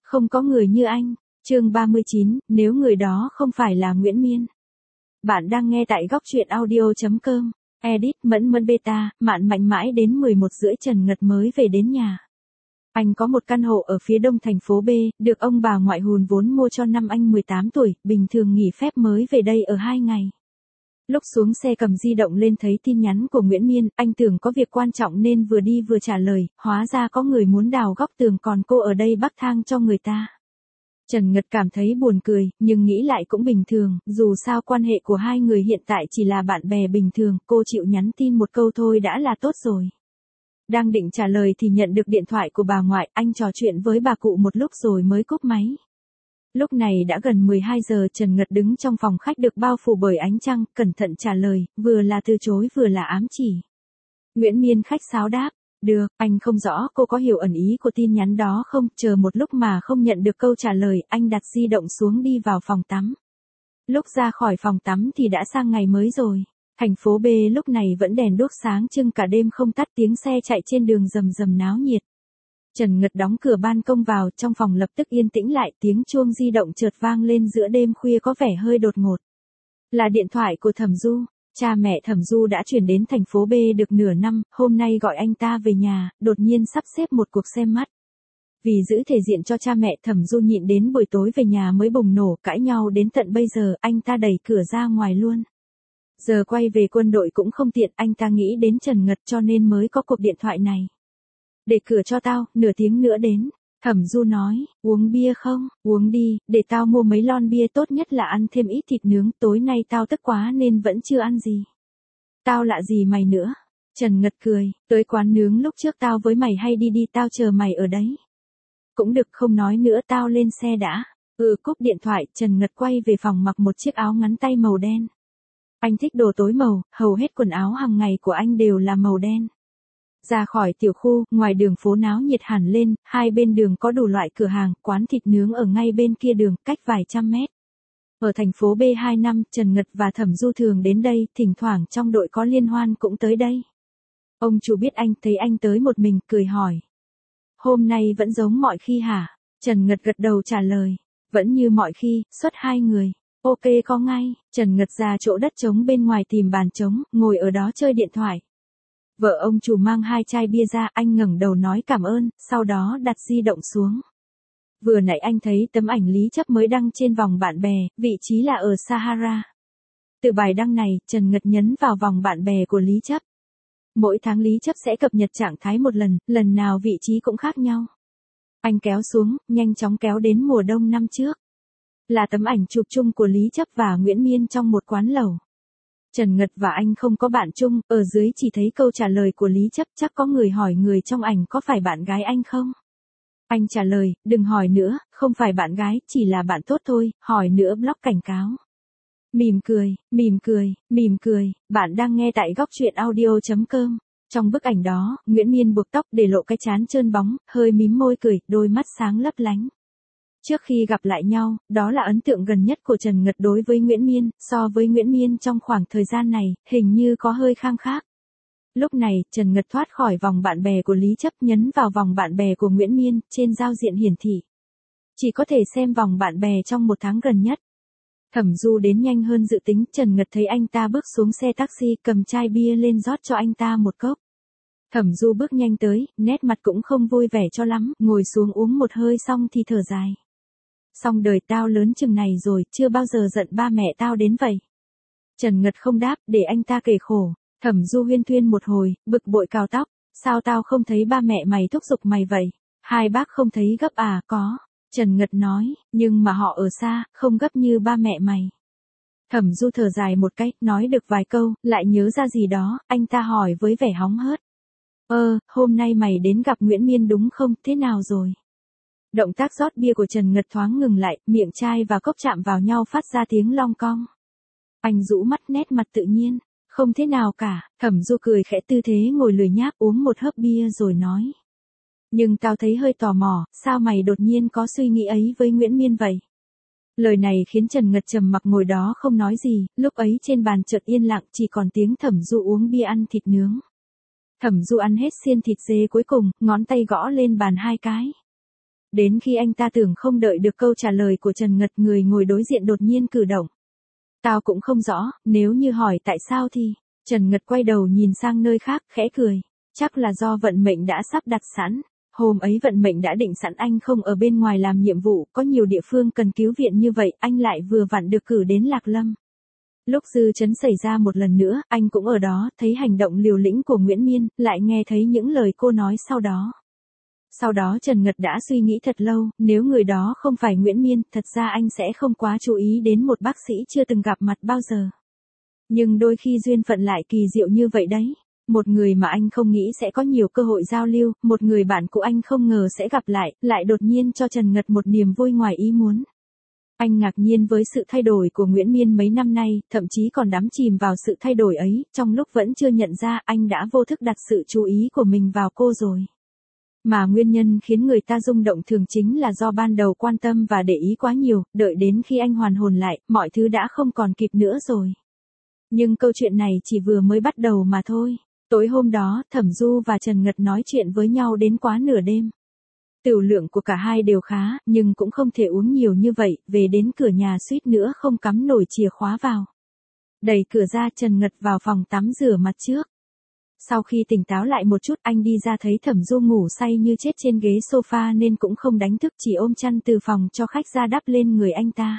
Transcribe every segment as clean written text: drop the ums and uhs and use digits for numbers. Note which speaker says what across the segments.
Speaker 1: Không có người như anh. Chương 39, nếu người đó không phải là Nguyễn Miên. Bạn đang nghe tại góc truyện audio.com. Edit Mẫn Mẫn Beta, Mạn Mạnh mãi đến 11 rưỡi Trần Ngật mới về đến nhà. Anh có một căn hộ ở phía đông thành phố B, được ông bà ngoại hùn vốn mua cho năm anh 18 tuổi, bình thường nghỉ phép mới về đây ở 2 ngày. Lúc xuống xe cầm di động lên thấy tin nhắn của Nguyễn Miên, anh tưởng có việc quan trọng nên vừa đi vừa trả lời, hóa ra có người muốn đào góc tường còn cô ở đây bắc thang cho người ta. Trần Ngật cảm thấy buồn cười, nhưng nghĩ lại cũng bình thường, dù sao quan hệ của hai người hiện tại chỉ là bạn bè bình thường, cô chịu nhắn tin một câu thôi đã là tốt rồi. Đang định trả lời thì nhận được điện thoại của bà ngoại, anh trò chuyện với bà cụ một lúc rồi mới cúp máy. Lúc này đã gần 12 giờ, Trần Ngật đứng trong phòng khách được bao phủ bởi ánh trăng, cẩn thận trả lời, vừa là từ chối vừa là ám chỉ. Nguyễn Miên khách sáo đáp, được, anh không rõ cô có hiểu ẩn ý của tin nhắn đó không, chờ một lúc mà không nhận được câu trả lời, anh đặt di động xuống đi vào phòng tắm. Lúc ra khỏi phòng tắm thì đã sang ngày mới rồi. Thành phố B lúc này vẫn đèn đuốc sáng trưng cả đêm không tắt, tiếng xe chạy trên đường rầm rầm náo nhiệt. Trần Ngật đóng cửa ban công vào, trong phòng lập tức yên tĩnh lại, tiếng chuông di động chợt vang lên giữa đêm khuya có vẻ hơi đột ngột. Là điện thoại của Thẩm Du. Cha mẹ Thẩm Du đã chuyển đến thành phố B được nửa năm, hôm nay gọi anh ta về nhà, đột nhiên sắp xếp một cuộc xem mắt. Vì giữ thể diện cho cha mẹ, Thẩm Du nhịn đến buổi tối về nhà mới bùng nổ, cãi nhau đến tận bây giờ, anh ta đẩy cửa ra ngoài luôn. Giờ quay về quân đội cũng không tiện, anh ta nghĩ đến Trần Ngật cho nên mới có cuộc điện thoại này. Để cửa cho tao, nửa tiếng nữa đến. Thẩm Du nói, uống bia không? Uống đi, để tao mua mấy lon bia, tốt nhất là ăn thêm ít thịt nướng, tối nay tao tức quá nên vẫn chưa ăn gì. Tao lạ gì mày nữa? Trần Ngật cười, tới quán nướng lúc trước tao với mày hay đi tao chờ mày ở đấy. Cũng được, không nói nữa, tao lên xe đã. Cúp điện thoại, Trần Ngật quay về phòng mặc một chiếc áo ngắn tay màu đen. Anh thích đồ tối màu, hầu hết quần áo hàng ngày của anh đều là màu đen. Ra khỏi tiểu khu, ngoài đường phố náo nhiệt hẳn lên, hai bên đường có đủ loại cửa hàng, quán thịt nướng ở ngay bên kia đường, cách vài trăm mét. Ở thành phố B 2 năm, Trần Ngật và Thẩm Du thường đến đây, thỉnh thoảng trong đội có liên hoan cũng tới đây. Ông chủ biết anh, thấy anh tới một mình, cười hỏi. Hôm nay vẫn giống mọi khi hả? Trần Ngật gật đầu trả lời. Vẫn như mọi khi, suốt 2 người. Ok có ngay, Trần Ngật ra chỗ đất trống bên ngoài tìm bàn trống, ngồi ở đó chơi điện thoại. Vợ ông chủ mang 2 chai bia ra, anh ngẩng đầu nói cảm ơn, sau đó đặt di động xuống. Vừa nãy anh thấy tấm ảnh Lý Chấp mới đăng trên vòng bạn bè, vị trí là ở Sahara. Từ bài đăng này, Trần Ngật nhấn vào vòng bạn bè của Lý Chấp. Mỗi tháng Lý Chấp sẽ cập nhật trạng thái một lần, lần nào vị trí cũng khác nhau. Anh kéo xuống, nhanh chóng kéo đến mùa đông năm trước. Là tấm ảnh chụp chung của Lý Chấp và Nguyễn Miên trong một quán lẩu. Trần Ngật và anh không có bạn chung, ở dưới chỉ thấy câu trả lời của Lý Chấp, chắc có người hỏi người trong ảnh có phải bạn gái anh không? Anh trả lời, đừng hỏi nữa, không phải bạn gái, chỉ là bạn tốt thôi, hỏi nữa block cảnh cáo. Mỉm cười, bạn đang nghe tại góc truyện audio.com. Trong bức ảnh đó, Nguyễn Miên buộc tóc để lộ cái trán trơn bóng, hơi mím môi cười, đôi mắt sáng lấp lánh. Trước khi gặp lại nhau, đó là ấn tượng gần nhất của Trần Ngật đối với Nguyễn Miên, so với Nguyễn Miên trong khoảng thời gian này, hình như có hơi khăng khác. Lúc này, Trần Ngật thoát khỏi vòng bạn bè của Lý Chấp, nhấn vào vòng bạn bè của Nguyễn Miên, trên giao diện hiển thị. Chỉ có thể xem vòng bạn bè trong 1 tháng gần nhất. Thẩm Du đến nhanh hơn dự tính, Trần Ngật thấy anh ta bước xuống xe taxi, cầm chai bia lên rót cho anh ta một cốc. Thẩm Du bước nhanh tới, nét mặt cũng không vui vẻ cho lắm, ngồi xuống uống một hơi xong thì thở dài. Xong đời tao lớn chừng này rồi, chưa bao giờ giận ba mẹ tao đến vậy. Trần Ngật không đáp, để anh ta kể khổ. Thẩm Du huyên thuyên một hồi, bực bội cào tóc, sao tao không thấy ba mẹ mày thúc giục mày vậy? Hai bác không thấy gấp à? Có. Trần Ngật nói, nhưng mà họ ở xa, không gấp như ba mẹ mày. Thẩm Du thở dài một cái, nói được vài câu, lại nhớ ra gì đó, anh ta hỏi với vẻ hóng hớt. Hôm nay mày đến gặp Nguyễn Miên đúng không, thế nào rồi? Động tác rót bia của Trần Ngật thoáng ngừng lại, miệng chai và cốc chạm vào nhau phát ra tiếng long cong. Anh rũ mắt, nét mặt tự nhiên, không thế nào cả. Thẩm Du cười khẽ, tư thế ngồi lười nhác, uống một hớp bia rồi nói. Nhưng tao thấy hơi tò mò, sao mày đột nhiên có suy nghĩ ấy với Nguyễn Miên vậy? Lời này khiến Trần Ngật trầm mặc ngồi đó không nói gì, lúc ấy trên bàn chợt yên lặng, chỉ còn tiếng Thẩm Du uống bia ăn thịt nướng. Thẩm Du ăn hết xiên thịt dê cuối cùng, ngón tay gõ lên bàn 2 cái. Đến khi anh ta tưởng không đợi được câu trả lời của Trần Ngật, người ngồi đối diện đột nhiên cử động. Tao cũng không rõ, nếu như hỏi tại sao thì, Trần Ngật quay đầu nhìn sang nơi khác, khẽ cười. Chắc là do vận mệnh đã sắp đặt sẵn. Hôm ấy vận mệnh đã định sẵn anh không ở bên ngoài làm nhiệm vụ, có nhiều địa phương cần cứu viện như vậy, anh lại vừa vặn được cử đến Lạc Lâm. Lúc dư chấn xảy ra một lần nữa, anh cũng ở đó, thấy hành động liều lĩnh của Nguyễn Miên, lại nghe thấy những lời cô nói sau đó. Sau đó Trần Ngật đã suy nghĩ thật lâu, nếu người đó không phải Nguyễn Miên, thật ra anh sẽ không quá chú ý đến một bác sĩ chưa từng gặp mặt bao giờ. Nhưng đôi khi duyên phận lại kỳ diệu như vậy đấy. Một người mà anh không nghĩ sẽ có nhiều cơ hội giao lưu, một người bạn của anh không ngờ sẽ gặp lại đột nhiên cho Trần Ngật một niềm vui ngoài ý muốn. Anh ngạc nhiên với sự thay đổi của Nguyễn Miên mấy năm nay, thậm chí còn đắm chìm vào sự thay đổi ấy, trong lúc vẫn chưa nhận ra anh đã vô thức đặt sự chú ý của mình vào cô rồi. Mà nguyên nhân khiến người ta rung động thường chính là do ban đầu quan tâm và để ý quá nhiều, đợi đến khi anh hoàn hồn lại, mọi thứ đã không còn kịp nữa rồi. Nhưng câu chuyện này chỉ vừa mới bắt đầu mà thôi. Tối hôm đó, Thẩm Du và Trần Ngật nói chuyện với nhau đến quá nửa đêm. Tửu lượng của cả hai đều khá, nhưng cũng không thể uống nhiều như vậy, về đến cửa nhà suýt nữa không cắm nổi chìa khóa vào. Đẩy cửa ra, Trần Ngật vào phòng tắm rửa mặt trước. Sau khi tỉnh táo lại một chút, anh đi ra thấy Thẩm Du ngủ say như chết trên ghế sofa nên cũng không đánh thức, chỉ ôm chăn từ phòng cho khách ra đắp lên người anh ta.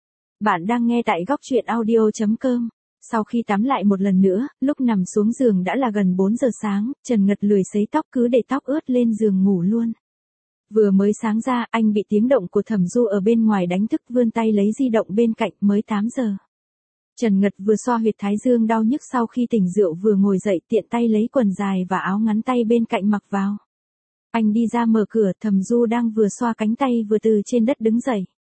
Speaker 1: Bạn đang nghe tại góc truyện audio.com. Sau khi tắm lại một lần nữa, lúc nằm xuống giường đã là gần 4 giờ sáng, Trần Ngật lười sấy tóc cứ để tóc ướt lên giường ngủ luôn. Vừa mới sáng ra, anh bị tiếng động của Thẩm Du ở bên ngoài đánh thức, vươn tay lấy di động bên cạnh, mới 8 giờ. Trần Ngật vừa xoa huyệt thái dương đau nhức sau khi tỉnh rượu vừa ngồi dậy, tiện tay lấy quần dài và áo ngắn tay bên cạnh mặc vào. Anh đi ra mở cửa, Thẩm Du đang vừa xoa cánh tay vừa từ trên đất đứng dậy.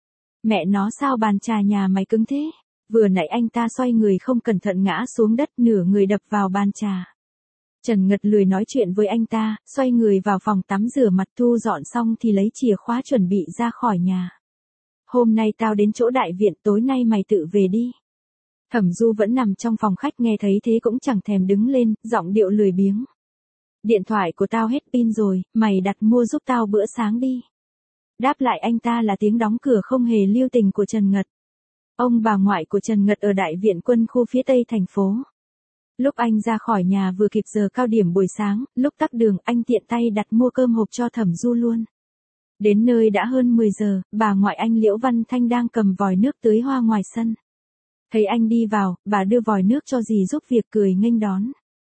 Speaker 1: Mẹ nó, sao bàn trà nhà mày cứng thế? Vừa nãy anh ta xoay người không cẩn thận ngã xuống đất, nửa người đập vào bàn trà. Trần Ngật lười nói chuyện với anh ta, xoay người vào phòng tắm rửa mặt, thu dọn xong thì lấy chìa khóa chuẩn bị ra khỏi nhà. Hôm nay tao đến chỗ đại viện, tối nay mày tự về đi. Thẩm Du vẫn nằm trong phòng khách, nghe thấy thế cũng chẳng thèm đứng lên, giọng điệu lười biếng. Điện thoại của tao hết pin rồi, mày đặt mua giúp tao bữa sáng đi. Đáp lại anh ta là tiếng đóng cửa không hề lưu tình của Trần Ngật. Ông bà ngoại của Trần Ngật ở đại viện quân khu phía tây thành phố. Lúc anh ra khỏi nhà vừa kịp giờ cao điểm buổi sáng, lúc tắc đường anh tiện tay đặt mua cơm hộp cho Thẩm Du luôn. Đến nơi đã hơn 10 giờ, bà ngoại anh Liễu Văn Thanh đang cầm vòi nước tưới hoa ngoài sân. Thấy anh đi vào, bà đưa vòi nước cho dì giúp việc, cười nghênh đón.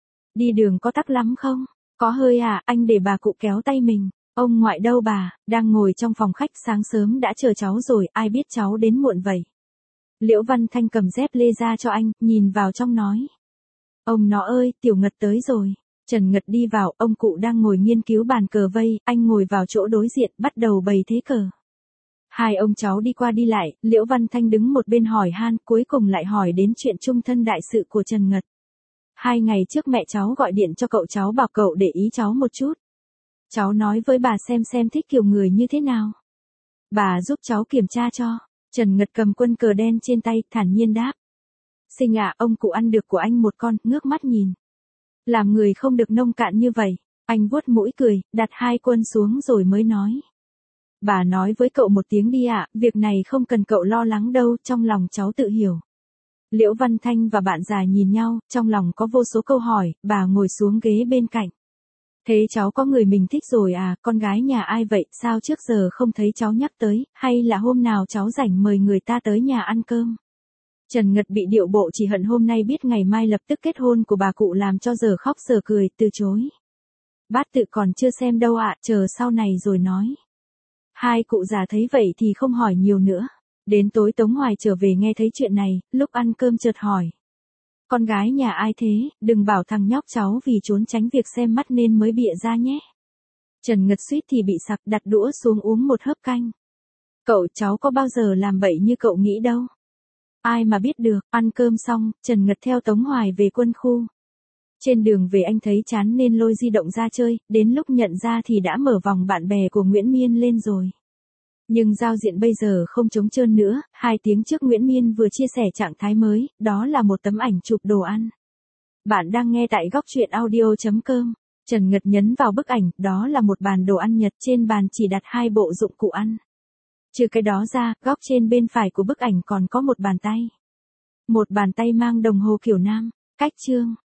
Speaker 1: Đi đường có tắc lắm không? Có hơi à, anh để bà cụ kéo tay mình. Ông ngoại đâu bà, đang ngồi trong phòng khách, sáng sớm đã chờ cháu rồi, ai biết cháu đến muộn vậy. Liễu Văn Thanh cầm dép lê ra cho anh, nhìn vào trong nói. Ông nó ơi, Tiểu Ngật tới rồi. Trần Ngật đi vào, ông cụ đang ngồi nghiên cứu bàn cờ vây, anh ngồi vào chỗ đối diện, bắt đầu bày thế cờ. Hai ông cháu đi qua đi lại, Liễu Văn Thanh đứng một bên hỏi han, cuối cùng lại hỏi đến chuyện chung thân đại sự của Trần Ngật. 2 ngày trước mẹ cháu gọi điện cho cậu cháu, bảo cậu để ý cháu một chút. Cháu nói với bà xem thích kiểu người như thế nào. Bà giúp cháu kiểm tra cho. Trần Ngật cầm quân cờ đen trên tay, thản nhiên đáp. Sinh à, ông cụ ăn được của anh một con, ngước mắt nhìn. Làm người không được nông cạn như vậy. Anh vuốt mũi cười, đặt 2 quân xuống rồi mới nói. Bà nói với cậu một tiếng đi ạ, việc này không cần cậu lo lắng đâu, trong lòng cháu tự hiểu. Liễu Văn Thanh và bạn già nhìn nhau, trong lòng có vô số câu hỏi, bà ngồi xuống ghế bên cạnh. Thế cháu có người mình thích rồi à, con gái nhà ai vậy, sao trước giờ không thấy cháu nhắc tới, hay là hôm nào cháu rảnh mời người ta tới nhà ăn cơm. Trần Ngật bị điệu bộ chỉ hận hôm nay biết ngày mai lập tức kết hôn của bà cụ làm cho giờ khóc giờ cười, từ chối. Bát tự còn chưa xem đâu ạ, chờ sau này rồi nói. Hai cụ già thấy vậy thì không hỏi nhiều nữa. Đến tối Tống Hoài trở về nghe thấy chuyện này, lúc ăn cơm chợt hỏi. Con gái nhà ai thế, đừng bảo thằng nhóc cháu vì trốn tránh việc xem mắt nên mới bịa ra nhé. Trần Ngật suýt thì bị sặc, đặt đũa xuống uống một hớp canh. Cậu cháu có bao giờ làm bậy như cậu nghĩ đâu. Ai mà biết được, ăn cơm xong, Trần Ngật theo Tống Hoài về quân khu. Trên đường về anh thấy chán nên lôi di động ra chơi, đến lúc nhận ra thì đã mở vòng bạn bè của Nguyễn Miên lên rồi. Nhưng giao diện bây giờ không trống trơn nữa, 2 tiếng trước Nguyễn Miên vừa chia sẻ trạng thái mới, đó là một tấm ảnh chụp đồ ăn. Bạn đang nghe tại góc truyện audio.com. Trần Ngật nhấn vào bức ảnh, đó là một bàn đồ ăn Nhật, trên bàn chỉ đặt 2 bộ dụng cụ ăn. Trừ cái đó ra, góc trên bên phải của bức ảnh còn có một bàn tay. Một bàn tay mang đồng hồ kiểu nam. Cách chương.